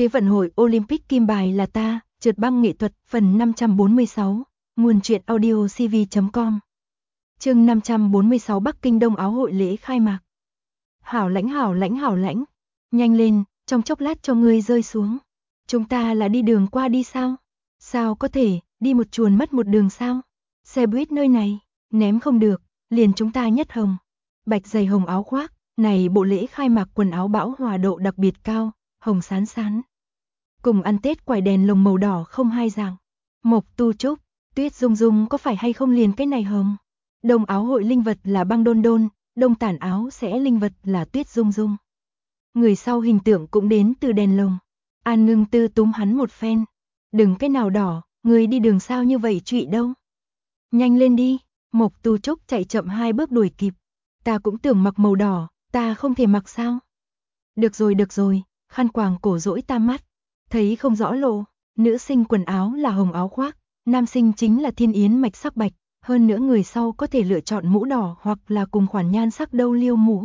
Thế vận hội Olympic kim bài là ta, trượt băng nghệ thuật, phần 546, nguồn truyện audio cv.com. Chương 546 Bắc Kinh Đông Áo hội lễ khai mạc. Hảo lãnh, nhanh lên, trong chốc lát cho ngươi rơi xuống. Chúng ta là đi đường qua đi sao? Sao có thể, đi một chuồn mất một đường sao? Xe buýt nơi này, ném không được, liền chúng ta nhất hồng. Bạch dày hồng áo khoác, này bộ lễ khai mạc quần áo bão hòa độ đặc biệt cao, hồng sán sán. Cùng ăn Tết quải đèn lồng màu đỏ không hai dạng. Mộc Tu Trúc, Tuyết Dung Dung có phải hay không liền cái này hồng? Đông áo hội linh vật là băng đôn đôn, đông tản áo sẽ linh vật là Tuyết Dung Dung. Người sau hình tượng cũng đến từ đèn lồng. An Ngưng Tư túm hắn một phen. Đừng cái nào đỏ, người đi đường sao như vậy trụy đâu. Nhanh lên đi, Mộc Tu Trúc chạy chậm 2 bước đuổi kịp. Ta cũng tưởng mặc màu đỏ, ta không thể mặc sao? Được rồi, khăn quàng cổ dỗi ta mắt. Thấy không rõ lộ, nữ sinh quần áo là hồng áo khoác, nam sinh chính là thiên yến mạch sắc bạch, hơn nữa người sau có thể lựa chọn mũ đỏ hoặc là cùng khoản nhan sắc đâu liêu mũ.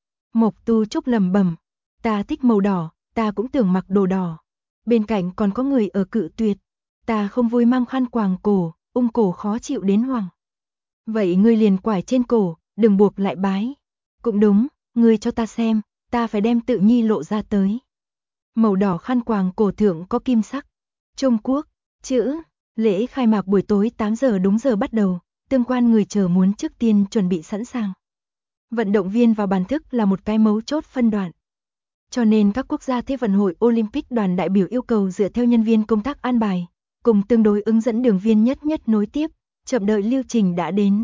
Mộc Tu Trúc lẩm bẩm, ta thích màu đỏ, ta cũng tưởng mặc đồ đỏ. Bên cạnh còn có người ở cự tuyệt, ta không vui mang khăn quàng cổ, cổ khó chịu đến hoảng. Vậy ngươi liền quải trên cổ, đừng buộc lại bái. Cũng đúng, ngươi cho ta xem, ta phải đem tự nhi lộ ra tới. Màu đỏ khăn quàng cổ thượng có kim sắc. Trung Quốc, chữ, lễ khai mạc buổi tối 8 giờ đúng giờ bắt đầu, tương quan người chờ muốn trước tiên chuẩn bị sẵn sàng. Vận động viên vào bàn thức là một cái mấu chốt phân đoạn. Cho nên các quốc gia Thế vận hội Olympic đoàn đại biểu yêu cầu dựa theo nhân viên công tác an bài, cùng tương đối ứng dẫn đường viên nhất nối tiếp, chậm đợi lưu trình đã đến.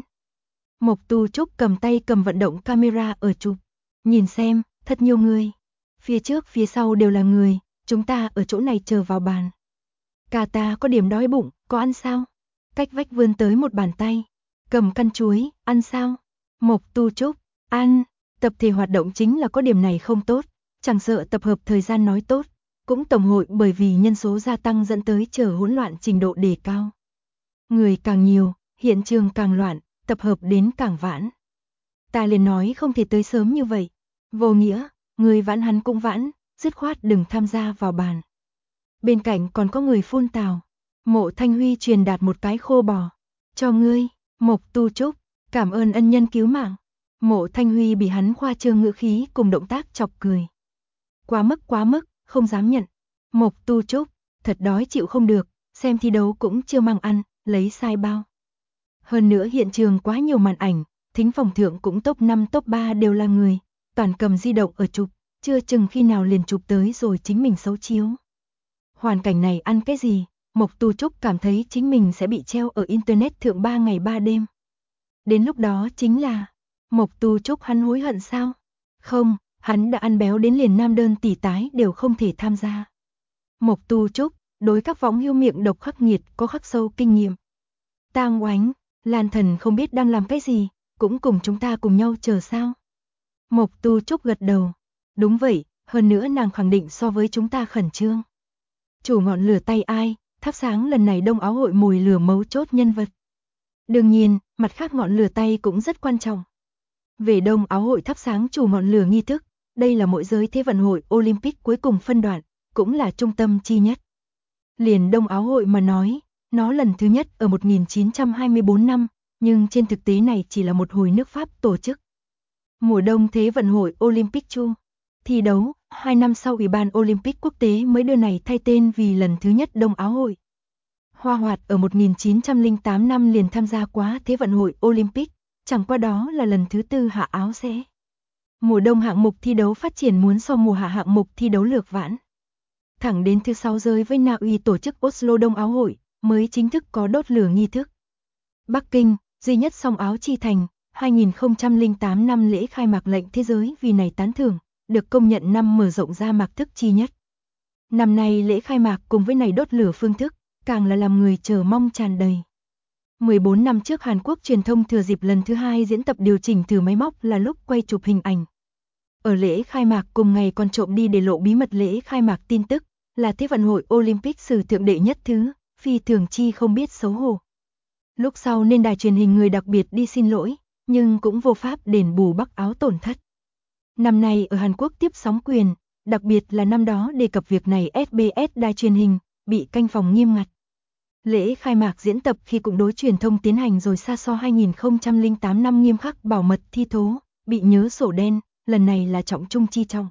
Mộc Tu Trúc cầm tay cầm vận động camera ở chụp. Nhìn xem, thật nhiều người. Phía trước phía sau đều là người, chúng ta ở chỗ này chờ vào bàn. Cả ta có điểm đói bụng, có ăn sao? Cách vách vươn tới một bàn tay. Cầm căn chuối, ăn sao? Mộc Tu Trúc, ăn. Tập thể hoạt động chính là có điểm này không tốt, chẳng sợ tập hợp thời gian nói tốt, cũng tổng hội bởi vì nhân số gia tăng dẫn tới trở hỗn loạn trình độ đề cao. Người càng nhiều, hiện trường càng loạn, tập hợp đến càng vãn. Ta liền nói không thể tới sớm như vậy. Vô nghĩa, người vãn hắn cũng vãn, dứt khoát đừng tham gia vào bàn. Bên cạnh còn có người phun tào. Mộ Thanh Huy truyền đạt một cái khô bò. Cho ngươi, Mộc Tu Trúc, cảm ơn ân nhân cứu mạng. Mộ Thanh Huy bị hắn khoa trương ngữ khí cùng động tác chọc cười. Quá mức, không dám nhận. Mộc Tu Trúc, thật đói chịu không được, xem thi đấu cũng chưa mang ăn, lấy sai bao. Hơn nữa hiện trường quá nhiều màn ảnh, thính phòng thượng cũng top 5 top 3 đều là người, toàn cầm di động ở chụp, chưa chừng khi nào liền chụp tới rồi chính mình xấu chiếu. Hoàn cảnh này ăn cái gì, Mộc Tu Trúc cảm thấy chính mình sẽ bị treo ở internet thượng 3 ngày 3 đêm. Đến lúc đó chính là, Mộc Tu Trúc hắn hối hận sao? Không, hắn đã ăn béo đến liền nam đơn tỷ tái đều không thể tham gia. Mộc Tu Trúc, đối các võng hưu miệng độc khắc nghiệt có khắc sâu kinh nghiệm. Tang Oánh, Lan Thần không biết đang làm cái gì, cũng cùng chúng ta cùng nhau chờ sao? Mộc Tu Trúc gật đầu. Đúng vậy, hơn nữa nàng khẳng định so với chúng ta khẩn trương. Chủ ngọn lửa tay ai, thắp sáng lần này Đông Áo hội mồi lửa mấu chốt nhân vật. Đương nhiên, mặt khác ngọn lửa tay cũng rất quan trọng. Về Đông Áo hội thắp sáng chủ ngọn lửa nghi thức, đây là mỗi giới Thế vận hội Olympic cuối cùng phân đoạn, cũng là trung tâm chi nhất. Liền Đông Áo hội mà nói, nó lần thứ nhất ở 1924 năm, nhưng trên thực tế này chỉ là một hồi nước Pháp tổ chức. Mùa đông Thế vận hội Olympic chung, thi đấu, 2 năm sau Ủy ban Olympic quốc tế mới đưa này thay tên vì lần thứ nhất Đông Áo hội. Hoa Hoạt ở 1908 năm liền tham gia quá Thế vận hội Olympic, chẳng qua đó là lần thứ 4 hạ áo sẽ. Mùa đông hạng mục thi đấu phát triển muốn so mùa hạ hạng mục thi đấu lược vãn. Thẳng đến thứ 6 giới với Na Uy tổ chức Oslo Đông Áo hội, mới chính thức có đốt lửa nghi thức. Bắc Kinh, duy nhất song áo chi thành, 2008 năm lễ khai mạc lệnh thế giới vì này tán thưởng, được công nhận năm mở rộng ra mạc thức chi nhất. Năm nay lễ khai mạc cùng với này đốt lửa phương thức, càng là làm người chờ mong tràn đầy. 14 năm trước Hàn Quốc truyền thông thừa dịp lần thứ 2 diễn tập điều chỉnh thử máy móc là lúc quay chụp hình ảnh. Ở lễ khai mạc cùng ngày còn trộm đi để lộ bí mật lễ khai mạc tin tức, là Thế vận hội Olympic sử thượng đệ nhất thứ, phi thường chi không biết xấu hổ. Lúc sau nên đài truyền hình người đặc biệt đi xin lỗi, nhưng cũng vô pháp đền bù Bắc Áo tổn thất. Năm nay ở Hàn Quốc tiếp sóng quyền, đặc biệt là năm đó đề cập việc này SBS đài truyền hình, bị canh phòng nghiêm ngặt. Lễ khai mạc diễn tập khi Cụng đối truyền thông tiến hành rồi xa so 2008 năm nghiêm khắc bảo mật thi thố, bị nhớ sổ đen, lần này là trọng trung chi trọng.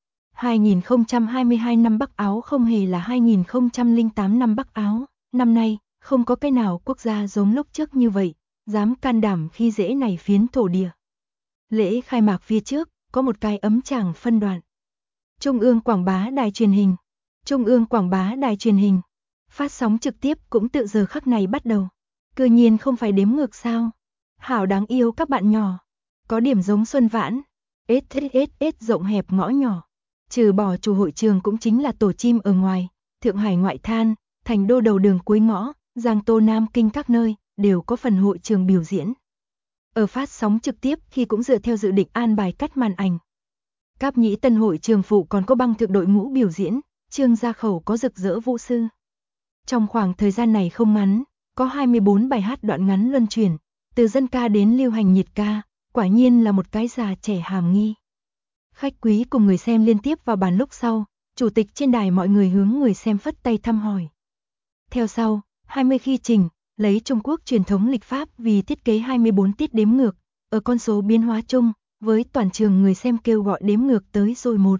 2022 năm Bắc Áo không hề là 2008 năm Bắc Áo, năm nay, không có cái nào quốc gia giống lúc trước như vậy, dám can đảm khi dễ này phiến thổ địa. Lễ khai mạc phía trước, có một cái ấm tràng phân đoạn. Trung ương Quảng bá đài truyền hình. Trung ương Quảng bá đài truyền hình. Phát sóng trực tiếp cũng tự giờ khắc này bắt đầu. Cứ nhiên không phải đếm ngược sao. Hảo đáng yêu các bạn nhỏ. Có điểm giống Xuân Vãn. SSS rộng hẹp ngõ nhỏ. Trừ bỏ chủ hội trường cũng chính là tổ chim ở ngoài. Thượng Hải ngoại than, thành đô đầu đường cuối ngõ, Giang Tô Nam Kinh các nơi, đều có phần hội trường biểu diễn. Ở phát sóng trực tiếp khi cũng dựa theo dự định an bài cắt màn ảnh. Cáp Nhĩ Tân hội trường phụ còn có băng thượng đội ngũ biểu diễn, Trương Gia Khẩu có rực rỡ vũ sư. Trong khoảng thời gian này không ngắn, có 24 bài hát đoạn ngắn luân chuyển, từ dân ca đến lưu hành nhiệt ca, quả nhiên là một cái già trẻ hàm nghi. Khách quý cùng người xem liên tiếp vào bàn lúc sau, chủ tịch trên đài mọi người hướng người xem phất tay thăm hỏi. Theo sau, 20 khi trình, lấy Trung Quốc truyền thống lịch pháp vì thiết kế 24 tiết đếm ngược, ở con số biến hóa chung, với toàn trường người xem kêu gọi đếm ngược tới rồi 1.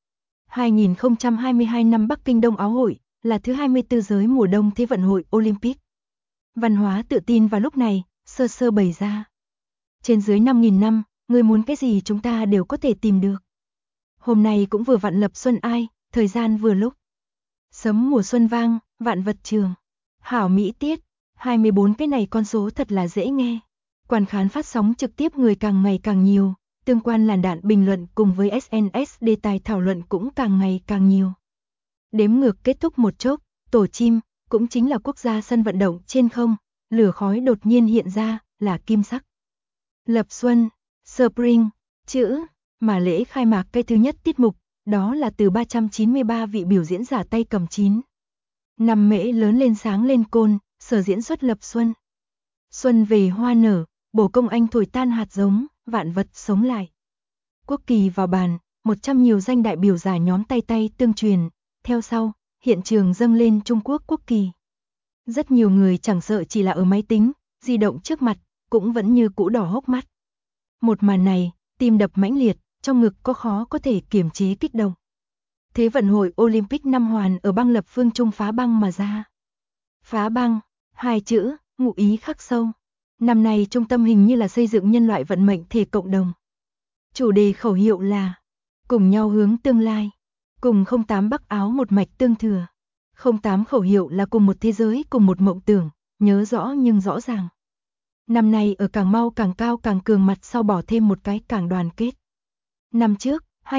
2022 năm Bắc Kinh Đông Áo Hội là thứ 24 giới mùa đông Thế vận hội Olympic. Văn hóa tự tin vào lúc này, sơ sơ bày ra. Trên dưới 5.000 năm, người muốn cái gì chúng ta đều có thể tìm được. Hôm nay cũng vừa vặn lập xuân ai, thời gian vừa lúc. Sấm mùa xuân vang, vạn vật trường. Hảo Mỹ tiết, 24 cái này con số thật là dễ nghe. Quan khán phát sóng trực tiếp người càng ngày càng nhiều, tương quan làn đạn bình luận cùng với SNS đề tài thảo luận cũng càng ngày càng nhiều. Đếm ngược kết thúc một chốc, tổ chim, cũng chính là quốc gia sân vận động trên không, lửa khói đột nhiên hiện ra, là kim sắc. Lập xuân, Spring, chữ, mà lễ khai mạc cái thứ nhất tiết mục, đó là từ 393 vị biểu diễn giả tay cầm 9. Năm mễ lớn lên sáng lên côn, sở diễn xuất lập xuân. Xuân về hoa nở, bổ công anh thổi tan hạt giống, vạn vật sống lại. Quốc kỳ vào bàn, 100 nhiều danh đại biểu giả nhóm tay tay tương truyền, theo sau, hiện trường dâng lên Trung Quốc quốc kỳ. Rất nhiều người chẳng sợ chỉ là ở máy tính, di động trước mặt, cũng vẫn như cũ đỏ hốc mắt. Một màn này, tim đập mãnh liệt, trong ngực có khó có thể kiềm chế kích động. Thế vận hội Olympic năm hoàn ở băng lập phương Trung phá băng mà ra. Phá băng, hai chữ, ngụ ý khắc sâu. Năm nay trung tâm hình như là xây dựng nhân loại vận mệnh thể cộng đồng. Chủ đề khẩu hiệu là cùng nhau hướng tương lai, cùng 08 Bắc Áo một mạch tương thừa. 08 khẩu hiệu là cùng một thế giới cùng một mộng tưởng, nhớ rõ nhưng rõ ràng. Năm nay ở càng mau càng cao càng cường mặt sau bỏ thêm một cái càng đoàn kết. Năm trước,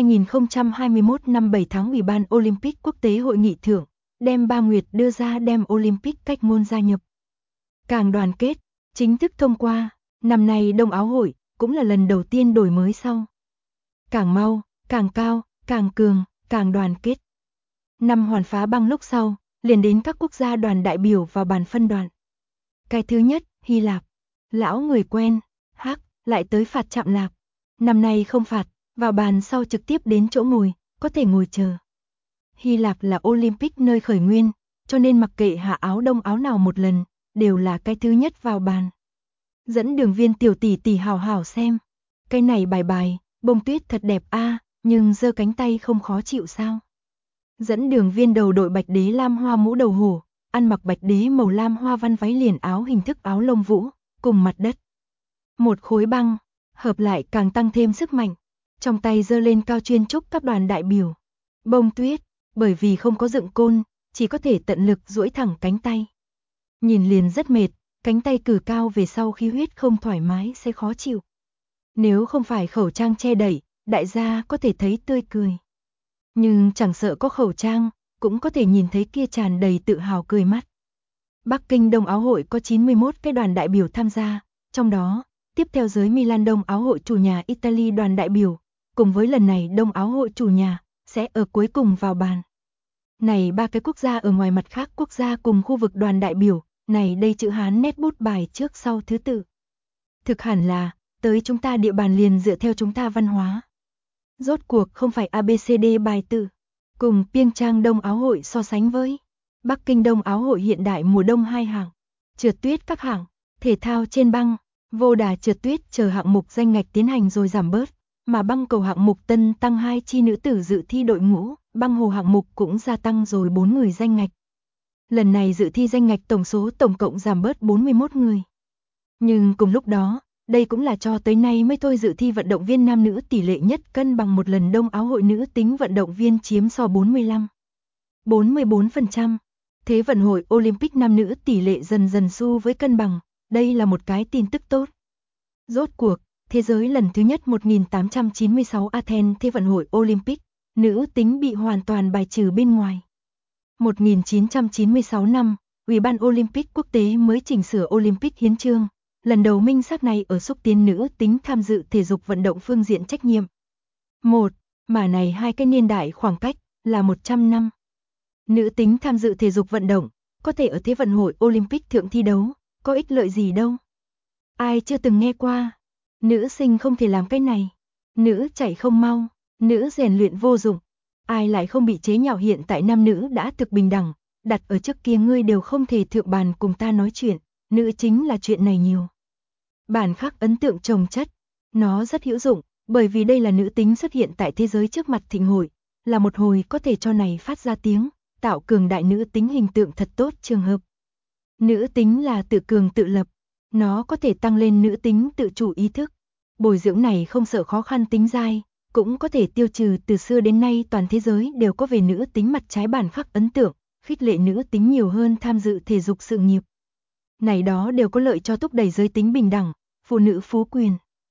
2021 năm 7 tháng Ủy ban Olympic quốc tế hội nghị thưởng, đem Ba Nguyệt đưa ra đem Olympic cách môn gia nhập. Càng đoàn kết, chính thức thông qua, năm nay Đông Áo hội, cũng là lần đầu tiên đổi mới sau. Càng mau, càng cao, càng cường, càng đoàn kết. Năm hoàn phá băng lúc sau, liền đến các quốc gia đoàn đại biểu vào bàn phân đoạn. Cái thứ nhất, Hy Lạp. Lão người quen, lại tới phạt chạm lạp. Năm nay không phạt, vào bàn sau trực tiếp đến chỗ ngồi, có thể ngồi chờ. Hy Lạp là Olympic nơi khởi nguyên, cho nên mặc kệ hạ áo đông áo nào một lần, đều là cái thứ nhất vào bàn. Dẫn đường viên tiểu tỷ tỷ hào hào xem. Cái này bài, bông tuyết thật đẹp a, nhưng giơ cánh tay không khó chịu sao? Dẫn đường viên đầu đội bạch đế lam hoa mũ đầu hổ, ăn mặc bạch đế màu lam hoa văn váy liền áo hình thức áo lông vũ, cùng mặt đất. Một khối băng, hợp lại càng tăng thêm sức mạnh. Trong tay giơ lên cao chuyên chúc các đoàn đại biểu. Bông tuyết, bởi vì không có dựng côn, chỉ có thể tận lực duỗi thẳng cánh tay. Nhìn liền rất mệt, cánh tay cử cao về sau khi huyết không thoải mái sẽ khó chịu. Nếu không phải khẩu trang che đậy, đại gia có thể thấy tươi cười. Nhưng chẳng sợ có khẩu trang, cũng có thể nhìn thấy kia tràn đầy tự hào cười mắt. Bắc Kinh Đông Áo hội có 91 cái đoàn đại biểu tham gia, trong đó, tiếp theo giới Milan Đông Áo hội chủ nhà Italy đoàn đại biểu, cùng với lần này Đông Áo hội chủ nhà, sẽ ở cuối cùng vào bàn. Này ba cái quốc gia ở ngoài mặt khác quốc gia cùng khu vực đoàn đại biểu, này đây chữ Hán nét bút bài trước sau thứ tự. Thực hẳn là, tới chúng ta địa bàn liền dựa theo chúng ta văn hóa. Rốt cuộc không phải ABCD bài tự. Cùng Pyeongchang Đông Áo Hội so sánh với Bắc Kinh Đông Áo Hội hiện đại mùa đông 2 hạng, trượt tuyết các hạng, thể thao trên băng, vô đà trượt tuyết chờ hạng mục danh ngạch tiến hành rồi giảm bớt, mà băng cầu hạng mục tân tăng 2 chi nữ tử dự thi đội ngũ, băng hồ hạng mục cũng gia tăng rồi 4 người danh ngạch. Lần này dự thi danh ngạch tổng cộng giảm bớt 41 người. Nhưng cùng lúc đó, đây cũng là cho tới nay mới thôi dự thi vận động viên nam nữ tỷ lệ nhất cân bằng một lần Đông Áo Hội nữ tính vận động viên chiếm so 44%. Thế vận hội Olympic nam nữ tỷ lệ dần dần xu với cân bằng, đây là một cái tin tức tốt. Rốt cuộc, thế giới lần thứ nhất 1896 Athens Thế vận hội Olympic, nữ tính bị hoàn toàn bài trừ bên ngoài. 1996 năm, Ủy ban Olympic quốc tế mới chỉnh sửa Olympic hiến chương, lần đầu minh xác này ở xúc tiến nữ tính tham dự thể dục vận động phương diện trách nhiệm. Mà này hai cái niên đại khoảng cách là 100 năm. Nữ tính tham dự thể dục vận động, có thể ở Thế vận hội Olympic thượng thi đấu, có ích lợi gì đâu. Ai chưa từng nghe qua, nữ sinh không thể làm cái này, nữ chạy không mau, nữ rèn luyện vô dụng. Ai lại không bị chế nhạo hiện tại nam nữ đã thực bình đẳng, đặt ở trước kia ngươi đều không thể thượng bàn cùng ta nói chuyện, nữ chính là chuyện này nhiều. Bản khắc ấn tượng chồng chất, nó rất hữu dụng, bởi vì đây là nữ tính xuất hiện tại thế giới trước mặt thịnh hội, là một hồi có thể cho này phát ra tiếng, tạo cường đại nữ tính hình tượng thật tốt trường hợp. Nữ tính là tự cường tự lập, nó có thể tăng lên nữ tính tự chủ ý thức. Bồi dưỡng này không sợ khó khăn tính dai, cũng có thể tiêu trừ từ xưa đến nay toàn thế giới đều có về nữ tính mặt trái bản khắc ấn tượng, khích lệ nữ tính nhiều hơn tham dự thể dục sự nghiệp. Này đó đều có lợi cho thúc đẩy giới tính bình đẳng, phụ nữ phú quyền.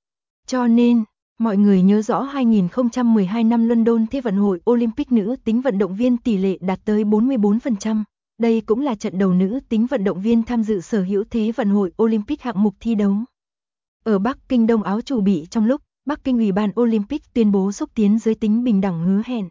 Cho nên, mọi người nhớ rõ 2012 năm London Thế vận hội Olympic nữ tính vận động viên tỷ lệ đạt tới 44%. Đây cũng là trận đầu nữ tính vận động viên tham dự sở hữu Thế vận hội Olympic hạng mục thi đấu. Ở Bắc Kinh Đông Áo chủ bị trong lúc Bắc Kinh Ủy ban Olympic tuyên bố xúc tiến giới tính bình đẳng hứa hẹn.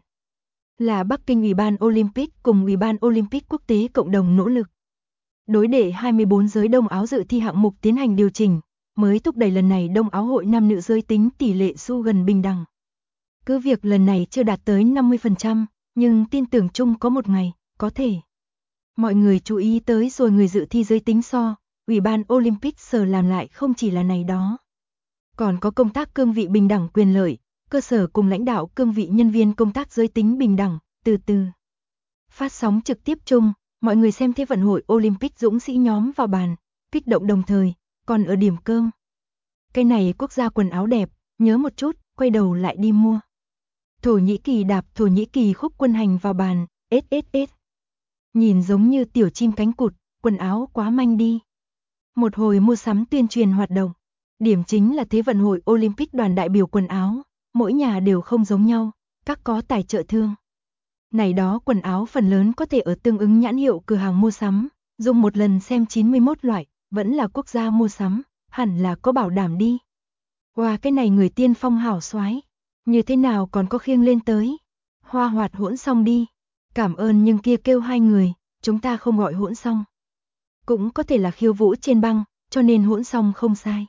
Là Bắc Kinh Ủy ban Olympic cùng Ủy ban Olympic quốc tế cộng đồng nỗ lực. Đối để 24 giới Đông Áo dự thi hạng mục tiến hành điều chỉnh, mới thúc đẩy lần này Đông Áo hội nam nữ giới tính tỷ lệ xu gần bình đẳng. Cứ việc lần này chưa đạt tới 50%, nhưng tin tưởng chung có một ngày, có thể. Mọi người chú ý tới rồi người dự thi giới tính so, Ủy ban Olympic sở làm lại không chỉ là này đó. Còn có công tác cương vị bình đẳng quyền lợi, cơ sở cùng lãnh đạo cương vị nhân viên công tác giới tính bình đẳng, từ từ. Phát sóng trực tiếp chung, mọi người xem Thế vận hội Olympic dũng sĩ nhóm vào bàn, kích động đồng thời, còn ở điểm cơm. Cái này quốc gia quần áo đẹp, nhớ một chút, quay đầu lại đi mua. Thổ Nhĩ Kỳ đạp Thổ Nhĩ Kỳ khúc quân hành vào bàn, SSS. Nhìn giống như tiểu chim cánh cụt, quần áo quá manh đi. Một hồi mua sắm tuyên truyền hoạt động. Điểm chính là Thế vận hội Olympic đoàn đại biểu quần áo, mỗi nhà đều không giống nhau, các có tài trợ thương. Này đó quần áo phần lớn có thể ở tương ứng nhãn hiệu cửa hàng mua sắm, dùng một lần xem 91 loại, vẫn là quốc gia mua sắm, hẳn là có bảo đảm đi. Wow, cái này người tiên phong hảo soái, như thế nào còn có khiêng lên tới. Hoa Hoạt hỗn xong đi. Cảm ơn nhưng kia kêu hai người, chúng ta không gọi hỗn xong. Cũng có thể là khiêu vũ trên băng, cho nên hỗn xong không sai.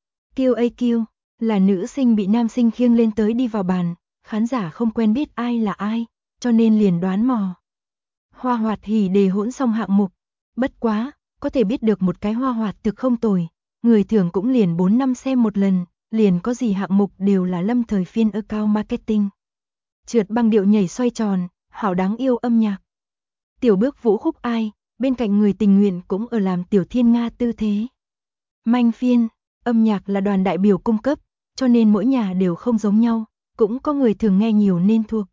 QAQ là nữ sinh bị nam sinh khiêng lên tới đi vào bàn, khán giả không quen biết ai là ai, cho nên liền đoán mò. Hoa Hoạt hỉ đề hỗn xong hạng mục, bất quá, có thể biết được một cái Hoa Hoạt thực không tồi, người thường cũng liền 4 năm xem một lần, liền có gì hạng mục đều là lâm thời phiên account marketing. Trượt băng điệu nhảy xoay tròn, hảo đáng yêu âm nhạc. Tiểu bước vũ khúc ai, bên cạnh người tình nguyện cũng ở làm tiểu thiên nga tư thế. Manh phiên, âm nhạc là đoàn đại biểu cung cấp, cho nên mỗi nhà đều không giống nhau, cũng có người thường nghe nhiều nên thuộc.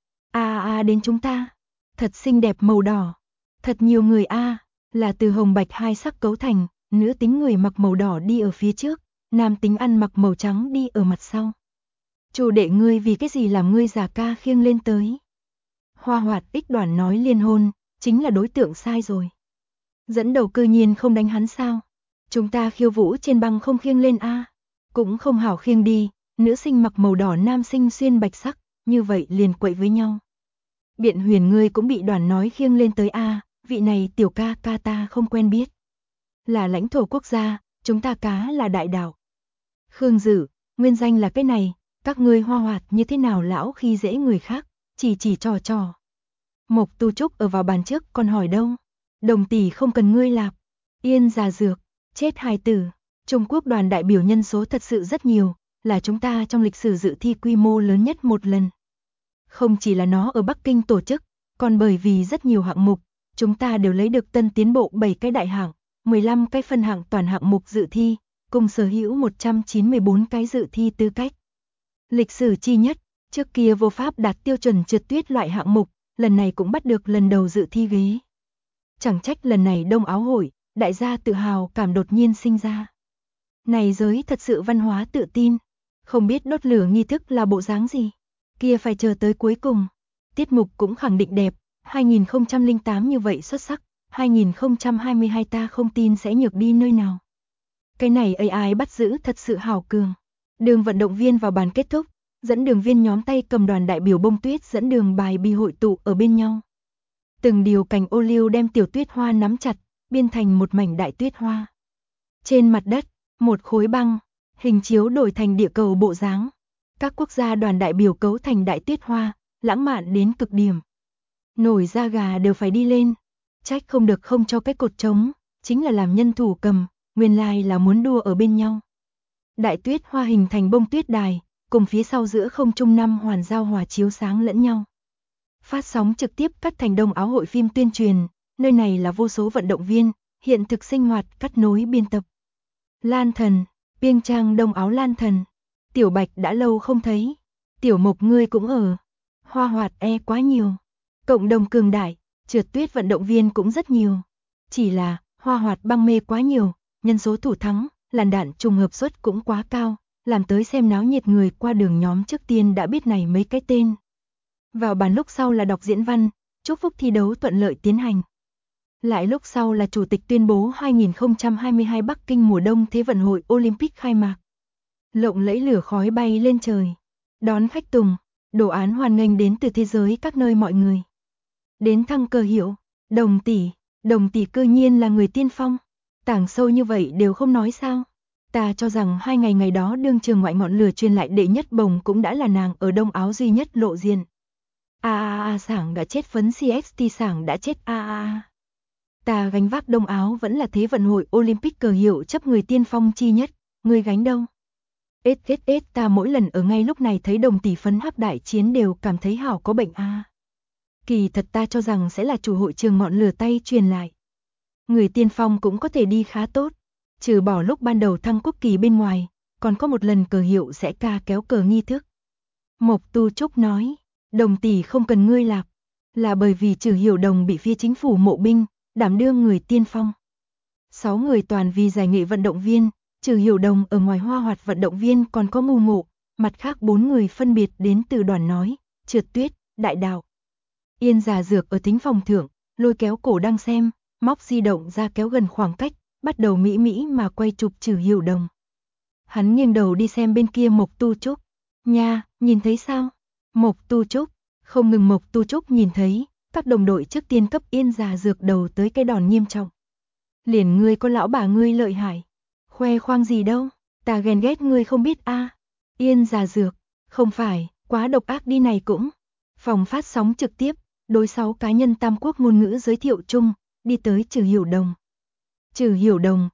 Đến chúng ta, thật xinh đẹp màu đỏ, thật nhiều người là từ hồng bạch hai sắc cấu thành, nữ tính người mặc màu đỏ đi ở phía trước, nam tính ăn mặc màu trắng đi ở mặt sau. Chủ đệ ngươi vì cái gì làm ngươi già ca khiêng lên tới. Hoa Hoạt ích đoàn nói liên hôn, chính là đối tượng sai rồi. Dẫn đầu cư nhiên không đánh hắn sao? Chúng ta khiêu vũ trên băng không khiêng lên cũng không hảo khiêng đi, nữ sinh mặc màu đỏ nam sinh xuyên bạch sắc, như vậy liền quậy với nhau. Biện Huyền ngươi cũng bị đoàn nói khiêng lên tới vị này tiểu ca ca ta không quen biết. Là lãnh thổ quốc gia, chúng ta cá là đại đảo. Khương Dử, nguyên danh là cái này, Các ngươi Hoa Hoạt như thế nào lão khi dễ người khác, chỉ trò. Mộc Tu Trúc ở vào bàn trước còn hỏi đâu. Đồng tỷ không cần ngươi lạp. Yên già dược, chết hài tử. Trung Quốc đoàn đại biểu nhân số thật sự rất nhiều, là chúng ta trong lịch sử dự thi quy mô lớn nhất một lần. Không chỉ là nó ở Bắc Kinh tổ chức, còn bởi vì rất nhiều hạng mục, chúng ta đều lấy được tân tiến bộ 7 cái đại hạng, 15 cái phân hạng toàn hạng mục dự thi, cùng sở hữu 194 cái dự thi tư cách. Lịch sử chi nhất, trước kia vô pháp đạt tiêu chuẩn trượt tuyết loại hạng mục, lần này cũng bắt được lần đầu dự thi ghế. Chẳng trách lần này Đông Áo hội, đại gia tự hào cảm đột nhiên sinh ra. Này giới thật sự văn hóa tự tin, không biết đốt lửa nghi thức là bộ dáng gì, kia phải chờ tới cuối cùng. Tiết mục cũng khẳng định đẹp, 2008 như vậy xuất sắc, 2022 ta không tin sẽ nhược đi nơi nào. Cái này AI bắt giữ thật sự hào cường. Đường vận động viên vào bàn kết thúc, dẫn đường viên nhóm tay cầm đoàn đại biểu bông tuyết dẫn đường bài bi hội tụ ở bên nhau. Từng điều cành ô liu đem tiểu tuyết hoa nắm chặt, biên thành một mảnh đại tuyết hoa. Trên mặt đất, một khối băng, hình chiếu đổi thành địa cầu bộ dáng. Các quốc gia đoàn đại biểu cấu thành đại tuyết hoa, lãng mạn đến cực điểm. Nổi da gà đều phải đi lên. Trách không được không cho cái cột trống, chính là làm nhân thủ cầm, nguyên lai là muốn đua ở bên nhau. Đại tuyết hoa hình thành bông tuyết đài, cùng phía sau giữa không trung năm hoàn giao hòa chiếu sáng lẫn nhau. Phát sóng trực tiếp cắt thành Đông Áo hội phim tuyên truyền, nơi này là vô số vận động viên, hiện thực sinh hoạt cắt nối biên tập. Lan Thần, Piêng Trang Đông Áo Lan Thần, Tiểu Bạch đã lâu không thấy, Tiểu Mộc ngươi cũng ở, Hoa Hoạt quá nhiều, cộng đồng cường đại, trượt tuyết vận động viên cũng rất nhiều, chỉ là Hoa Hoạt băng mê quá nhiều, nhân số thủ thắng, làn đạn trùng hợp suất cũng quá cao, làm tới xem náo nhiệt người qua đường nhóm trước tiên đã biết này mấy cái tên. Vào bàn lúc sau là đọc diễn văn, chúc phúc thi đấu thuận lợi tiến hành. Lại lúc sau là chủ tịch tuyên bố 2022 Bắc Kinh mùa đông Thế vận hội Olympic khai mạc. Lộng lẫy lửa khói bay lên trời, đón khách tùng, đồ án hoan nghênh đến từ thế giới các nơi mọi người. Đến thăng cơ hiệu, đồng tỷ cư nhiên là người tiên phong, tảng sâu như vậy đều không nói sao. Ta cho rằng 2 ngày đó đương trường ngoại ngọn lửa truyền lại đệ nhất bồng cũng đã là nàng ở Đông Áo duy nhất lộ diện. Sảng đã chết phấn CXT Sảng đã chết Ta gánh vác Đông Áo vẫn là Thế vận hội Olympic cờ hiệu chấp người tiên phong chi nhất, người gánh đâu? Ta mỗi lần ở ngay lúc này thấy đồng tỷ phấn hắc đại chiến đều cảm thấy hảo có bệnh Kỳ thật ta cho rằng sẽ là chủ hội trường ngọn lửa tay truyền lại. Người tiên phong cũng có thể đi khá tốt, trừ bỏ lúc ban đầu thăng quốc kỳ bên ngoài, còn có một lần cờ hiệu sẽ ca kéo cờ nghi thức. Mộc Tu Trúc nói, đồng tỷ không cần ngươi lạp, là bởi vì Trừ Hiểu Đồng bị phía chính phủ mộ binh, đảm đương người tiên phong. 6 người toàn vì giải nghệ vận động viên, Trừ Hiểu Đồng ở ngoài Hoa Hoạt vận động viên còn có Mù Ngộ, mặt khác 4 người phân biệt đến từ đoàn nói, trượt tuyết, đại đạo. Yên già dược ở thính phòng thượng, lôi kéo cổ đang xem, móc di động ra kéo gần khoảng cách, bắt đầu mỹ mà quay chụp Trừ Hiểu Đồng. Hắn nghiêng đầu đi xem bên kia Mộc Tu Trúc. Nha, nhìn thấy sao? Mộc Tu Trúc, không ngừng Mộc Tu Trúc nhìn thấy, các đồng đội trước tiên cấp Yên già dược đầu tới cái đòn nghiêm trọng. Liền ngươi có lão bà ngươi lợi hại, khoe khoang gì đâu, ta ghen ghét ngươi không biết Yên già dược, không phải, quá độc ác đi này cũng. Phòng phát sóng trực tiếp, đối 6 cá nhân Tam Quốc ngôn ngữ giới thiệu chung, đi tới Trừ Hiểu Đồng. Trừ Hiểu Đồng,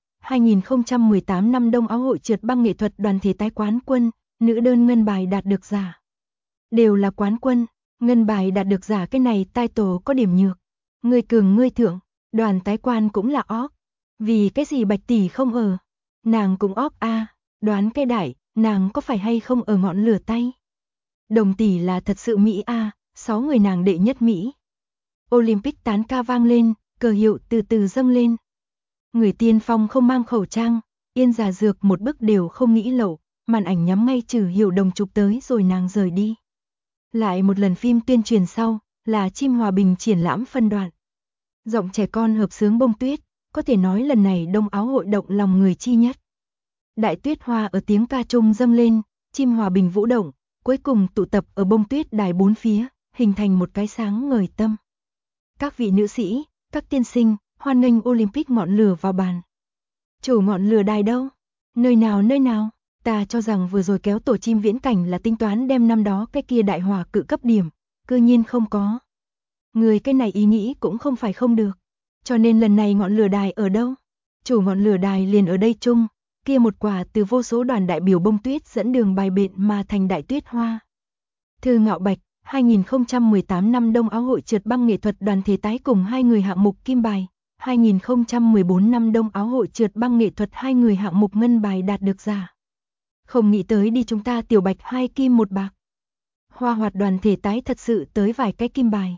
2018 năm Đông Áo hội trượt băng nghệ thuật đoàn thể tái quán quân, nữ đơn ngân bài đạt được giả. Đều là quán quân, ngân bài đạt được giả cái này title có điểm nhược. Người cường ngươi thượng, đoàn tái quan cũng là óc. Vì cái gì Bạch tỷ không ở? Nàng cũng óc đoán cái đại, nàng có phải hay không ở ngọn lửa tay? Đồng tỷ là thật sự Mỹ 6 người nàng đệ nhất Mỹ. Olympic tán ca vang lên, cờ hiệu từ từ dâng lên. Người tiên phong không mang khẩu trang, Yên già dược một bước đều không nghĩ lậu, màn ảnh nhắm ngay Trừ Hiểu Đồng chụp tới rồi nàng rời đi. Lại một lần phim tuyên truyền sau, là Chim Hòa Bình triển lãm phân đoạn. Giọng trẻ con hợp xướng bông tuyết, có thể nói lần này Đông Áo hội động lòng người chi nhất. Đại tuyết hoa ở tiếng ca trung dâng lên, Chim Hòa Bình vũ động, cuối cùng tụ tập ở bông tuyết đài bốn phía, hình thành một cái sáng ngời tâm. Các vị nữ sĩ, các tiên sinh, hoan nghênh Olympic ngọn lửa vào bàn. Chủ ngọn lửa đài đâu? Nơi nào? Ta cho rằng vừa rồi kéo tổ chim viễn cảnh là tính toán đem năm đó cái kia đại hỏa cự cấp điểm, cư nhiên không có. Người cái này ý nghĩ cũng không phải không được. Cho nên lần này ngọn lửa đài ở đâu? Chủ ngọn lửa đài liền ở đây chung, kia một quả từ vô số đoàn đại biểu bông tuyết dẫn đường bài biện mà thành đại tuyết hoa. Thư Ngạo Bạch, 2018 năm Đông Áo hội trượt băng nghệ thuật đoàn thể tái cùng 2 người hạng mục kim bài, 2014 năm Đông Áo hội trượt băng nghệ thuật 2 người hạng mục ngân bài đạt được giải. Không nghĩ tới đi chúng ta tiểu Bạch 2 kim 1 bạc. Hoa hoạt đoàn thể tái thật sự tới vài cái kim bài.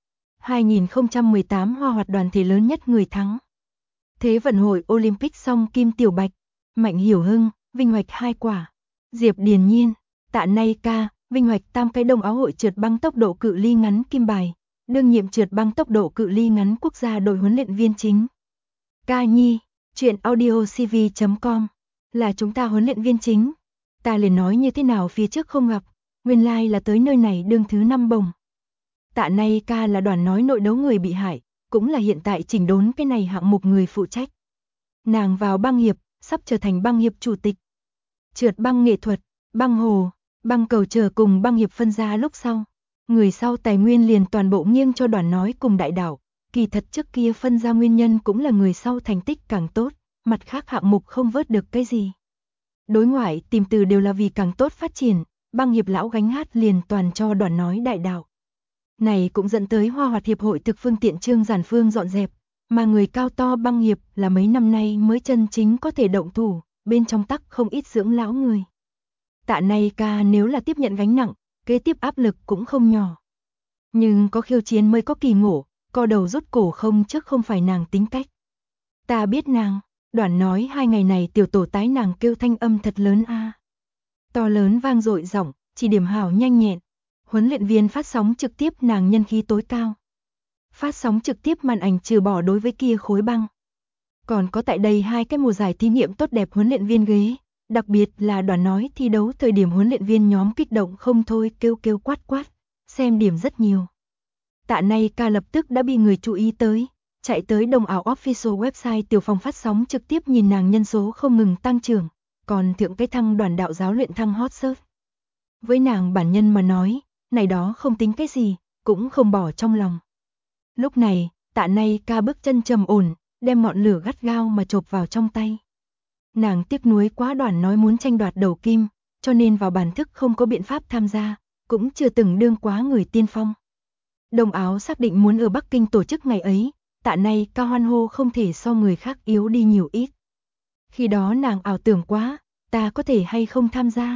2018 hoa hoạt đoàn thể lớn nhất người thắng. Thế vận hội Olympic song kim tiểu Bạch, Mạnh Hiểu Hưng, vinh hoạch 2 quả. Diệp Điền Nhiên, Tạ Nay Ca, vinh hoạch tam cái Đông Áo hội trượt băng tốc độ cự ly ngắn kim bài, đương nhiệm trượt băng tốc độ cự ly ngắn quốc gia đội huấn luyện viên chính. Ca Nhi, chuyện audiocv.com, là chúng ta huấn luyện viên chính. Ta liền nói như thế nào phía trước không gặp, nguyên lai là tới nơi này đương thứ 5 bồng. Tạ Nay Ca là đoàn nói nội đấu người bị hại, cũng là hiện tại chỉnh đốn cái này hạng mục người phụ trách. Nàng vào băng hiệp, sắp trở thành băng hiệp chủ tịch. Trượt băng nghệ thuật, băng hồ, băng cầu chờ cùng băng hiệp phân ra lúc sau. Người sau tài nguyên liền toàn bộ nghiêng cho đoàn nói cùng đại đảo. Kỳ thật trước kia phân ra nguyên nhân cũng là người sau thành tích càng tốt, mặt khác hạng mục không vớt được cái gì. Đối ngoại tìm từ đều là vì càng tốt phát triển, băng hiệp lão gánh hát liền toàn cho đoàn nói đại đảo. Này cũng dẫn tới Hoa Hoạt Hiệp hội thực phương tiện Trương Giản Phương dọn dẹp, mà người cao to băng hiệp là mấy năm nay mới chân chính có thể động thủ, bên trong tắc không ít dưỡng lão người. Tạ Nay Ca nếu là tiếp nhận gánh nặng, kế tiếp áp lực cũng không nhỏ. Nhưng có khiêu chiến mới có kỳ ngộ, co đầu rút cổ không trước không phải nàng tính cách. Ta biết nàng, đoàn nói 2 ngày này tiểu tổ tái nàng kêu thanh âm thật lớn a. To lớn vang dội giọng, chỉ điểm hảo nhanh nhẹn. Huấn luyện viên phát sóng trực tiếp nàng nhân khí tối cao. Phát sóng trực tiếp màn ảnh trừ bỏ đối với kia khối băng. Còn có tại đây 2 cái mùa giải thí nghiệm tốt đẹp huấn luyện viên ghế, đặc biệt là đoàn nói thi đấu thời điểm huấn luyện viên nhóm kích động không thôi kêu kêu quát quát, xem điểm rất nhiều. Tạ Nay Ca lập tức đã bị người chú ý tới, chạy tới Đông Ảo Official website tiểu phòng phát sóng trực tiếp nhìn nàng nhân số không ngừng tăng trưởng, còn thượng cái thăng đoàn đạo giáo luyện thăng hot search. Với nàng bản nhân mà nói, này đó không tính cái gì, cũng không bỏ trong lòng. Lúc này, Tạ Nay Ca bước chân trầm ổn, đem ngọn lửa gắt gao mà chộp vào trong tay. Nàng tiếc nuối quá đoàn nói muốn tranh đoạt đầu kim, cho nên vào bản thức không có biện pháp tham gia, cũng chưa từng đương quá người tiên phong. Đông Áo xác định muốn ở Bắc Kinh tổ chức ngày ấy, Tạ Nay Ca hoan hô không thể so người khác yếu đi nhiều ít. Khi đó nàng ảo tưởng quá, ta có thể hay không tham gia?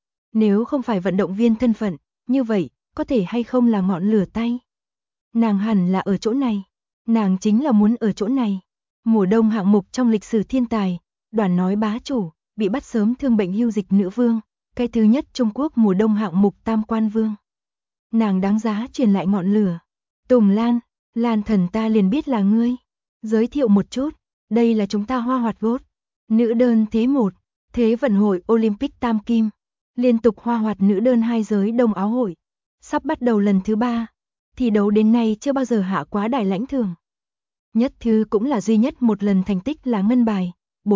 Nếu không phải vận động viên thân phận, như vậy, có thể hay không là ngọn lửa tay? Nàng hẳn là ở chỗ này, nàng chính là muốn ở chỗ này. Mùa đông hạng mục trong lịch sử thiên tài, đoàn nói bá chủ, bị bắt sớm thương bệnh hưu dịch nữ vương, cái thứ nhất Trung Quốc mùa đông hạng mục tam quan vương. Nàng đáng giá truyền lại ngọn lửa. Tùng Lan, Lan thần ta liền biết là ngươi. Giới thiệu một chút, đây là chúng ta Hoa Hoạt Gốt. Nữ đơn thế 1, Thế vận hội Olympic tam kim. Liên tục Hoa Hoạt nữ đơn 2 giới Đông Áo hội. Sắp bắt đầu lần thứ 3. Thi đấu đến nay chưa bao giờ hạ quá đài lãnh thưởng. Nhất thứ cũng là duy nhất một lần thành tích là ngân bài,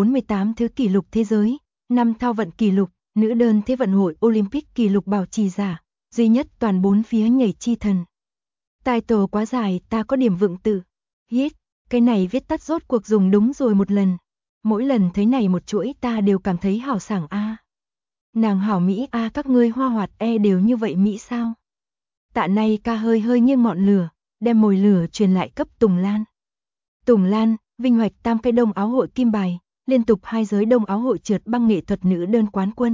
48 thứ kỷ lục thế giới, 5 thao vận kỷ lục, nữ đơn thế vận hội Olympic kỷ lục bảo trì giả, duy nhất toàn 4 phía nhảy chi thần. Tài tổ quá dài, ta có điểm vựng tự. Hít, cái này viết tắt rốt cuộc dùng đúng rồi một lần. Mỗi lần thấy này một chuỗi ta đều cảm thấy hào sảng a. Nàng hảo Mỹ a, các ngươi Hoa Hoạt đều như vậy Mỹ sao? Tạ Nay Ca hơi hơi nghiêng ngọn lửa, đem mồi lửa truyền lại cấp Tùng Lan. Tùng Lan, vinh hoạch tam cái Đông Áo hội kim bài, liên tục 2 giới Đông Áo hội trượt băng nghệ thuật nữ đơn quán quân.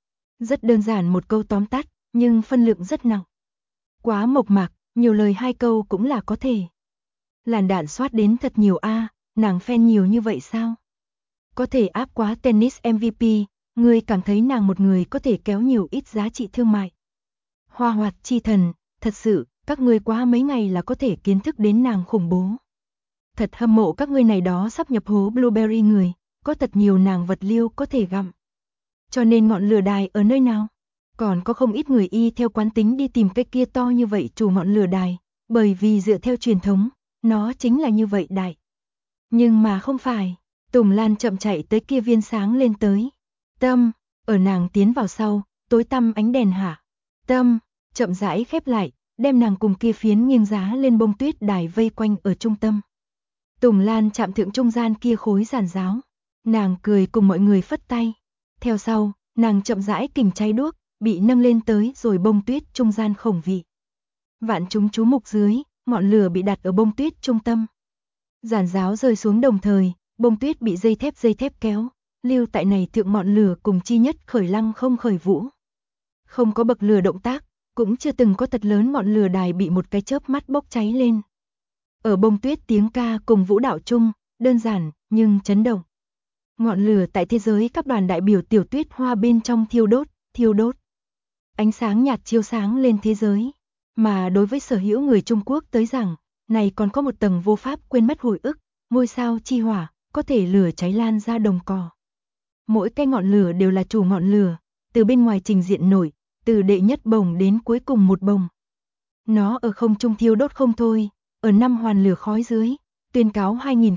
Rất đơn giản một câu tóm tắt, nhưng phân lượng rất nặng. Quá mộc mạc, nhiều lời 2 câu cũng là có thể. Làn đạn soát đến thật nhiều a, nàng fan nhiều như vậy sao? Có thể áp quá tennis MVP, ngươi cảm thấy nàng một người có thể kéo nhiều ít giá trị thương mại. Hoa Hoạt chi thần, thật sự, các ngươi quá mấy ngày là có thể kiến thức đến nàng khủng bố. Thật hâm mộ các ngươi này đó sắp nhập hố Blueberry người, có thật nhiều nàng vật liêu có thể gặm. Cho nên ngọn lửa đài ở nơi nào? Còn có không ít người y theo quán tính đi tìm cái kia to như vậy chủ ngọn lửa đài, bởi vì dựa theo truyền thống, nó chính là như vậy đại. Nhưng mà không phải, Tùng Lan chậm chạy tới kia viên sáng lên tới. Tâm, Ở nàng tiến vào sau, tối tăm ánh đèn hạ. Tâm, chậm rãi khép lại, đem nàng cùng kia phiến nghiêng giá lên bông tuyết đài vây quanh ở trung tâm. Tùng Lan chạm thượng trung gian kia khối giàn giáo. Nàng cười cùng mọi người phất tay. Theo sau, nàng chậm rãi kình cháy đuốc, bị nâng lên tới rồi bông tuyết trung gian khổng vị. Vạn chúng chú mục dưới, ngọn lửa bị đặt ở bông tuyết trung tâm. Giàn giáo rơi xuống đồng thời, bông tuyết bị dây thép kéo, lưu tại này thượng ngọn lửa cùng chi nhất khởi lăng không khởi vũ. Không có bậc lửa động tác, cũng chưa từng có thật lớn ngọn lửa đài bị một cái chớp mắt bốc cháy lên. Ở bông tuyết tiếng ca cùng vũ đạo chung, đơn giản nhưng chấn động. Ngọn lửa tại thế giới các đoàn đại biểu tiểu tuyết hoa bên trong thiêu đốt. Ánh sáng nhạt chiếu sáng lên thế giới, mà đối với sở hữu người Trung Quốc tới rằng, này còn có một tầng vô pháp quên mất hồi ức, ngôi sao chi hỏa, có thể lửa cháy lan ra đồng cỏ. Mỗi cái ngọn lửa đều là chủ ngọn lửa, từ bên ngoài trình diện nổi, từ đệ nhất bồng đến cuối cùng một bồng. Nó ở không trung thiêu đốt không thôi, ở năm hoàn lửa khói dưới, tuyên cáo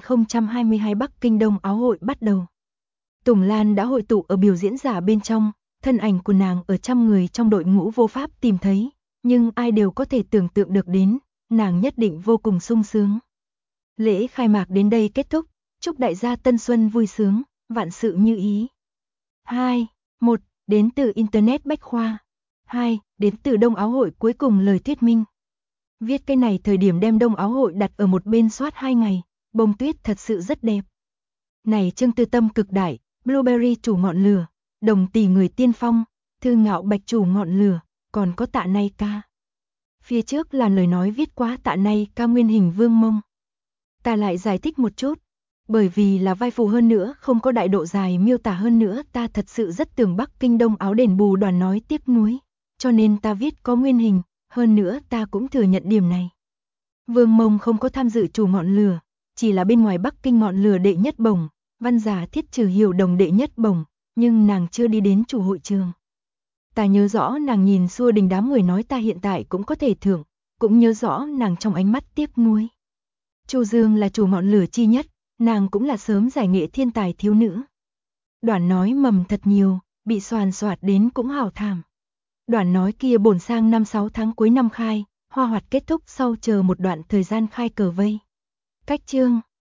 2022 Bắc Kinh Đông Áo hội bắt đầu. Tùng Lan đã hội tụ ở biểu diễn giả bên trong, thân ảnh của nàng ở trăm người trong đội ngũ vô pháp tìm thấy, nhưng ai đều có thể tưởng tượng được đến, nàng nhất định vô cùng sung sướng. Lễ khai mạc đến đây kết thúc, chúc đại gia tân xuân vui sướng, vạn sự như ý. 2. 1. Đến từ Internet Bách Khoa. 2. Đến từ Đông Áo hội cuối cùng lời thuyết minh. Viết cái này thời điểm đem Đông Áo hội đặt ở một bên soát 2 ngày, bông tuyết thật sự rất đẹp. Này Trương Tư Tâm cực đại, Blueberry chủ ngọn lửa, Đồng Tỷ người tiên phong, Thư Ngạo Bạch chủ ngọn lửa, còn có Tạ Nay ca. Phía trước là lời nói viết quá Tạ Nay ca nguyên hình Vương Mông. Ta lại giải thích một chút, bởi vì là vai phụ hơn nữa, không có đại độ dài miêu tả hơn nữa, ta thật sự rất tưởng Bắc Kinh Đông Áo đền bù đoàn nói tiếc nuối, cho nên ta viết có nguyên hình, hơn nữa ta cũng thừa nhận điểm này. Vương Mông không có tham dự chủ ngọn lửa, chỉ là bên ngoài Bắc Kinh ngọn lửa đệ nhất bổng, văn giả Thiết Trừ Hiểu Đồng đệ nhất bổng, nhưng nàng chưa đi đến chủ hội trường. Ta nhớ rõ nàng nhìn xua đình đám người nói ta hiện tại cũng có thể thưởng, cũng nhớ rõ nàng trong ánh mắt tiếc nuối. Chu Dương là chủ ngọn lửa chi nhất, nàng cũng là sớm giải nghệ thiên tài thiếu nữ. Đoạn nói mầm thật nhiều, bị soàn soạt đến cũng hào thảm. Đoạn nói kia bổn sang 5-6 tháng cuối năm khai, hoa hoạt kết thúc sau chờ một đoạn thời gian khai cờ vây. Cách chương